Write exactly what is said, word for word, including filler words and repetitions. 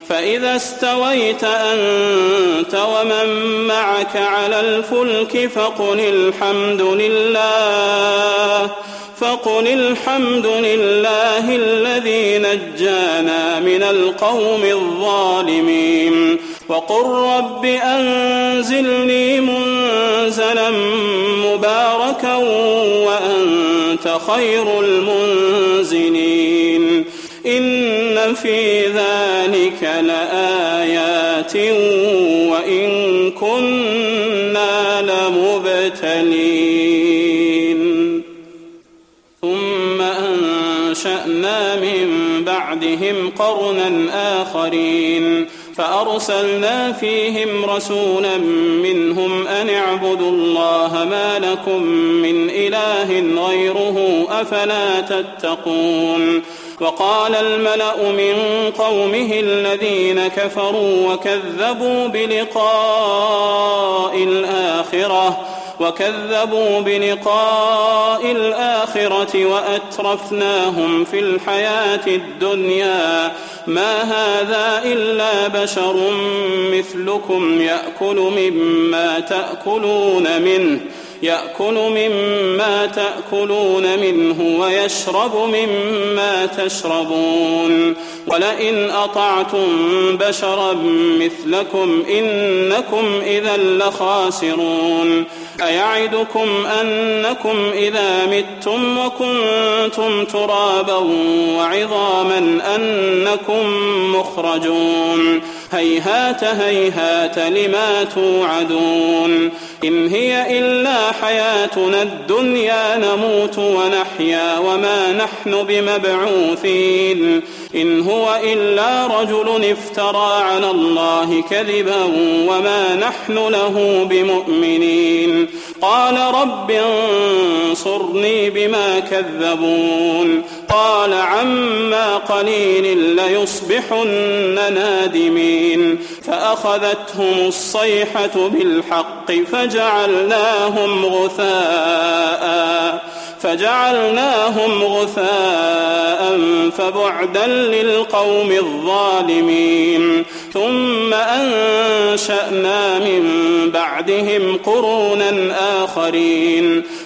فإذا استويت أنت ومن معك على الفلك فقل الحمد لله فقل الحمد لله الذي نجانا من القوم الظالمين وقل رب أنزلني منزلا مباركا وأنت خير المنزلين إن في ذلك لآيات وإن كنا لمبتلين ثم أنشأنا من بعدهم قرنا آخرين فأرسلنا فيهم رسولا منهم أن اعبدوا الله ما لكم من إله غيره أفلا تتقون وقال الملأ من قومه الذين كفروا وكذبوا بلقاء الآخرة وكذبوا بلقاء الآخرة وأترفناهم في الحياة الدنيا ما هذا إلا بشر مثلكم يأكل مما تأكلون منه يأكل مما تأكلون منه ويشرب مما تشربون ولئن أطعتم بشرا مثلكم إنكم إذا لخاسرون أيعدكم أنكم إذا متم وكنتم ترابا وعظاما أنكم مخرجون هيهات هيهات لما توعدون إن هي إلا حياتنا الدنيا نموت ونحيا وما نحن بمبعوثين إن هو إلا رجل افترى على الله كذبا وما نحن له بمؤمنين قال رب انصرني بما كذبون قال عما قليل ليصبحن نادمين فأخذتهم الصيحة بالحق فجعلناهم غثاء فجعلناهم غثاء فبعدا للقوم الظالمين ثم أنشأنا من بعدهم قرونا آخرين